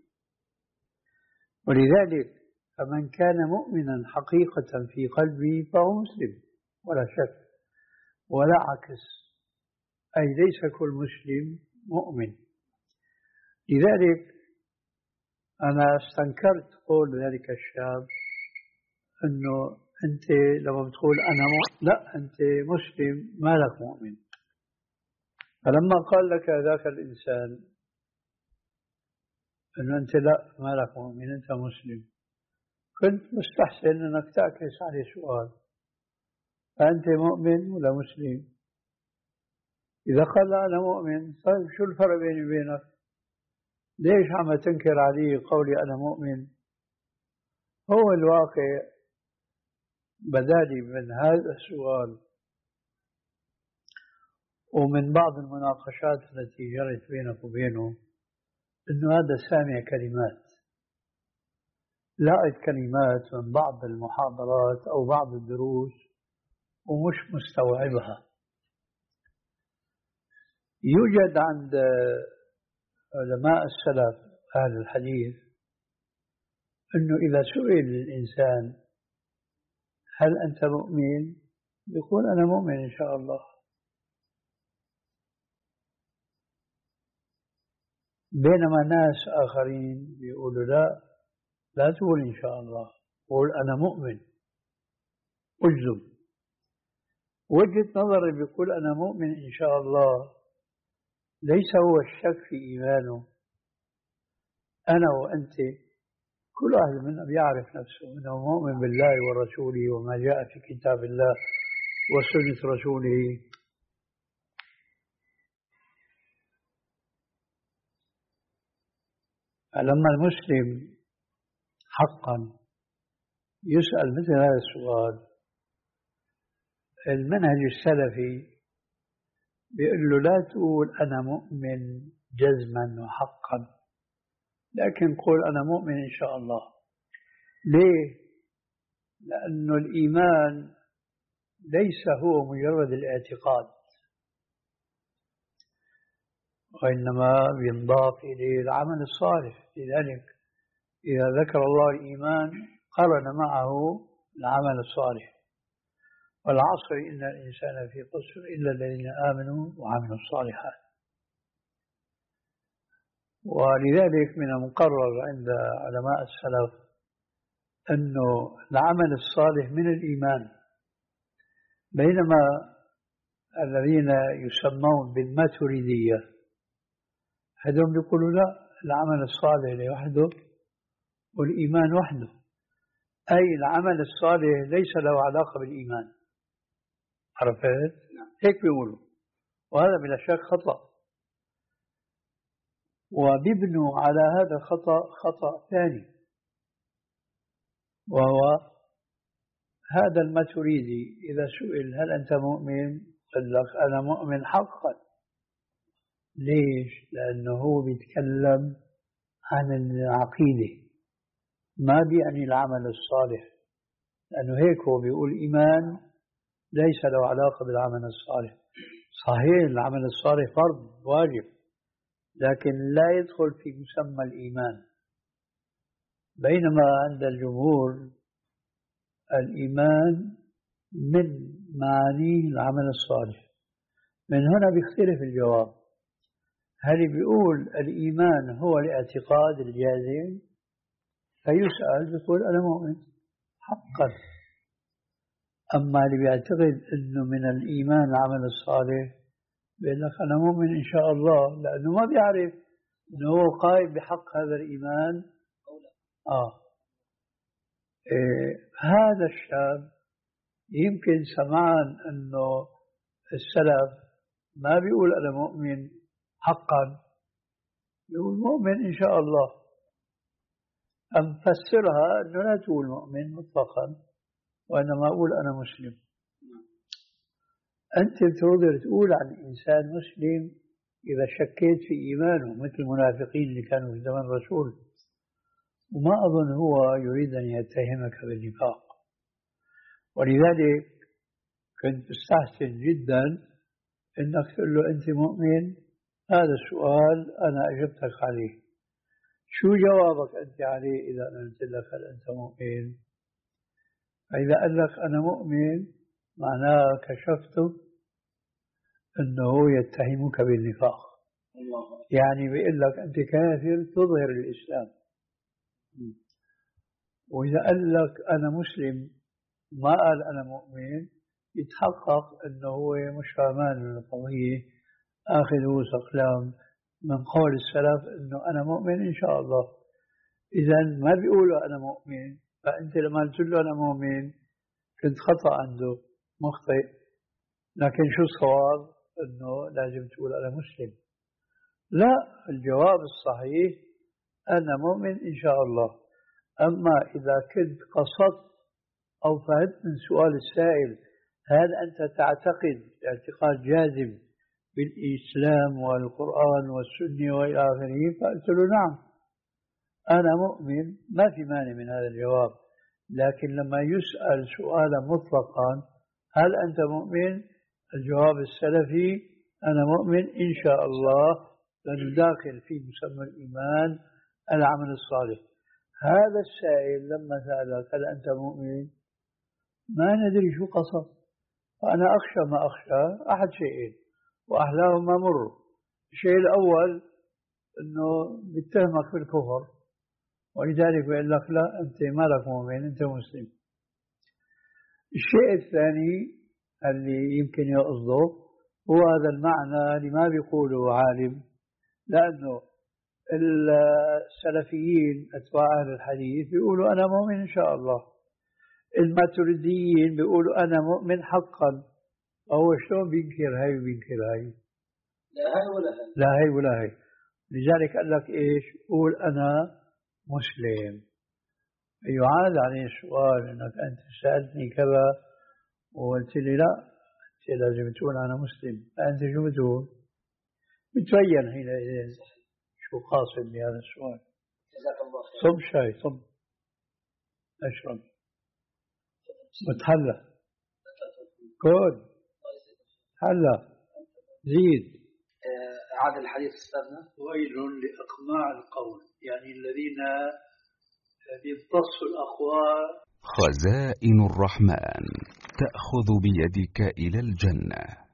ولذلك فمن كان مؤمنا حقيقة في قلبه فهو مسلم ولا شك، ولا عكس، أي ليس كل مسلم مؤمن. لذلك أنا استنكرت قول ذلك الشاب أنه أنت لما بتقول أنا مؤمن، لا، أنت مسلم ما لك مؤمن. فلما قال لك ذاك الإنسان أنه أنت لا ما لك مؤمن، أنت مسلم، كنت مستحسن أنك تعكس عليه سؤال: أنت مؤمن ولا مسلم؟ إذا قال أنا مؤمن، طيب شو الفرق بيني وبينك؟ ليش عم تنكر علي قولي أنا مؤمن؟ هو الواقع بدالي من هذا السؤال ومن بعض المناقشات التي جرت بينك وبينه أنه هذا سامع كلمات، لاقت كلمات من بعض المحاضرات أو بعض الدروس ومش مستوعبها. يوجد عند علماء السلف أهل الحديث أنه إذا سئل الإنسان هل أنت مؤمن؟ يقول أنا مؤمن إن شاء الله. بينما ناس آخرين بيقولوا لا، لا تقول إن شاء الله، قول أنا مؤمن، أجزم. وجهة نظري بيقول أنا مؤمن إن شاء الله ليس هو الشك في إيمانه. أنا وأنت كل واحد منا بيعرف نفسه أنه مؤمن بالله ورسوله وما جاء في كتاب الله وسنة رسوله. لما المسلم حقا يسأل مثل هذا السؤال، المنهج السلفي بيقول له لا تقول أنا مؤمن جزما وحقا، لكن قول أنا مؤمن إن شاء الله. ليه؟ لأنه الإيمان ليس هو مجرد الاعتقاد، وإنما ينضاف إليه العمل الصالح. لذلك إذا ذكر الله الإيمان قرن معه العمل الصالح. والعصر إن الإنسان في قصر إلا الذين آمنوا وعملوا الصالحات. ولذلك من المقرر عند علماء السلف أنه العمل الصالح من الإيمان، بينما الذين يسمون بالماتريدية هذول يقولوا لا، العمل الصالح لوحده والإيمان وحده، أي العمل الصالح ليس له علاقة بالإيمان. عرفت؟ هيك بيقولوا، وهذا بلا شك خطأ. وبيبنوا على هذا خطأ خطأ ثاني، وهو هذا الماتريدي إذا سئل هل أنت مؤمن؟ قال لك أنا مؤمن حقا. ليش؟ لأنه هو بيتكلم عن العقيدة، ما بيعني العمل الصالح، لأنه هيك هو بيقول إيمان ليس له علاقة بالعمل الصالح. صحيح العمل الصالح فرض واجب، لكن لا يدخل في مسمى الإيمان. بينما عند الجمهور الإيمان من معانيه العمل الصالح. من هنا بيختلف الجواب، هل بيقول الإيمان هو الاعتقاد الجازم فيسأل بيقول أنا مؤمن حقا، أما اللي بيعتقد أنه من الإيمان العمل الصالح بيقول لك أنا مؤمن إن شاء الله، لأنه ما بيعرف أنه هو قائم بحق هذا الإيمان. آه إيه هذا الشاب يمكن سمعان أنه السلف ما بيقول أنا مؤمن حقا، يقول مؤمن إن شاء الله، أم فسرها أنه لا تقول مؤمن مطلقا، وإنما أقول أنا مسلم. أنت تقدر تقول عن إنسان مسلم إذا شكيت في إيمانه، مثل المنافقين اللي كانوا في زمن الرسول، وما أظن هو يريد أن يتهمك بالنفاق. ولذلك كنت استحسن جدا أنك تقول له أنت مؤمن، هذا السؤال أنا أجبتك عليه، شو جوابك أنت عليه إذا قلت لك هل أنت مؤمن؟ فإذا قال لك أنا مؤمن معناه كشفته أنه يتهمك بالنفاق، يعني بيقول لك أنت كافر تظهر الإسلام. وإذا قال لك أنا مسلم ما قال أنا مؤمن، يتحقق أنه هو مش فاهمان من القضية، آخذ وثق كلام من قول السلف أنه أنا مؤمن إن شاء الله. إذا ما بيقولوا أنا مؤمن، فأنت لما قلت له أنا مؤمن كنت خطأ عنده مخطئ، لكن شو الصواب؟ أنه لازم تقول أنا مسلم. لا، الجواب الصحيح أنا مؤمن إن شاء الله. أما إذا كنت قصدت أو فهمت من سؤال السائل هل أنت تعتقد اعتقاد جازم بالإسلام والقرآن والسنة وإلى آخره، فقلت له نعم أنا مؤمن، ما في مانع من هذا الجواب. لكن لما يسأل سؤالا مطلقا هل أنت مؤمن، الجواب السلفي أنا مؤمن إن شاء الله، لأنه داخل في مسمى الإيمان العمل الصالح. هذا السائل لما سألك هل أنت مؤمن ما ندري شو قصد، فأنا أخشى ما أخشى أحد شيئين وأحلاهما مر. الشيء الأول أنه بيتهمك بالكفر، ولذلك بيقول لك لا أنت ما لك مؤمن أنت مسلم. الشيء الثاني اللي يمكن يقصده هو هذا المعنى اللي ما بيقوله عالم، لأنه السلفيين أتباع أهل الحديث بيقولوا أنا مؤمن إن شاء الله، الماتريديين بيقولوا أنا مؤمن حقا. هو شلون بينكر هاي وبينكر هاي؟ لا هاي ولا هاي، لا هاي ولا هاي. لذلك قال لك إيش؟ قول أنا مسلم. يعاد عليه السؤال أنك أنت سألتني كذا وقلت لي لا، أنت لازم تقول أنا مسلم، فأنت شو بتقول؟ بتبين حينئذ شو قاصد بهذا السؤال. جزاك الله خير. صب شاي صب أشرب وتحلى كل هلا زيد. أعاد الحديث أستاذنا. ويل لأقماع القول، يعني الذين بيمتص الأقوال. خزائن الرحمن تأخذ بيدك إلى الجنة.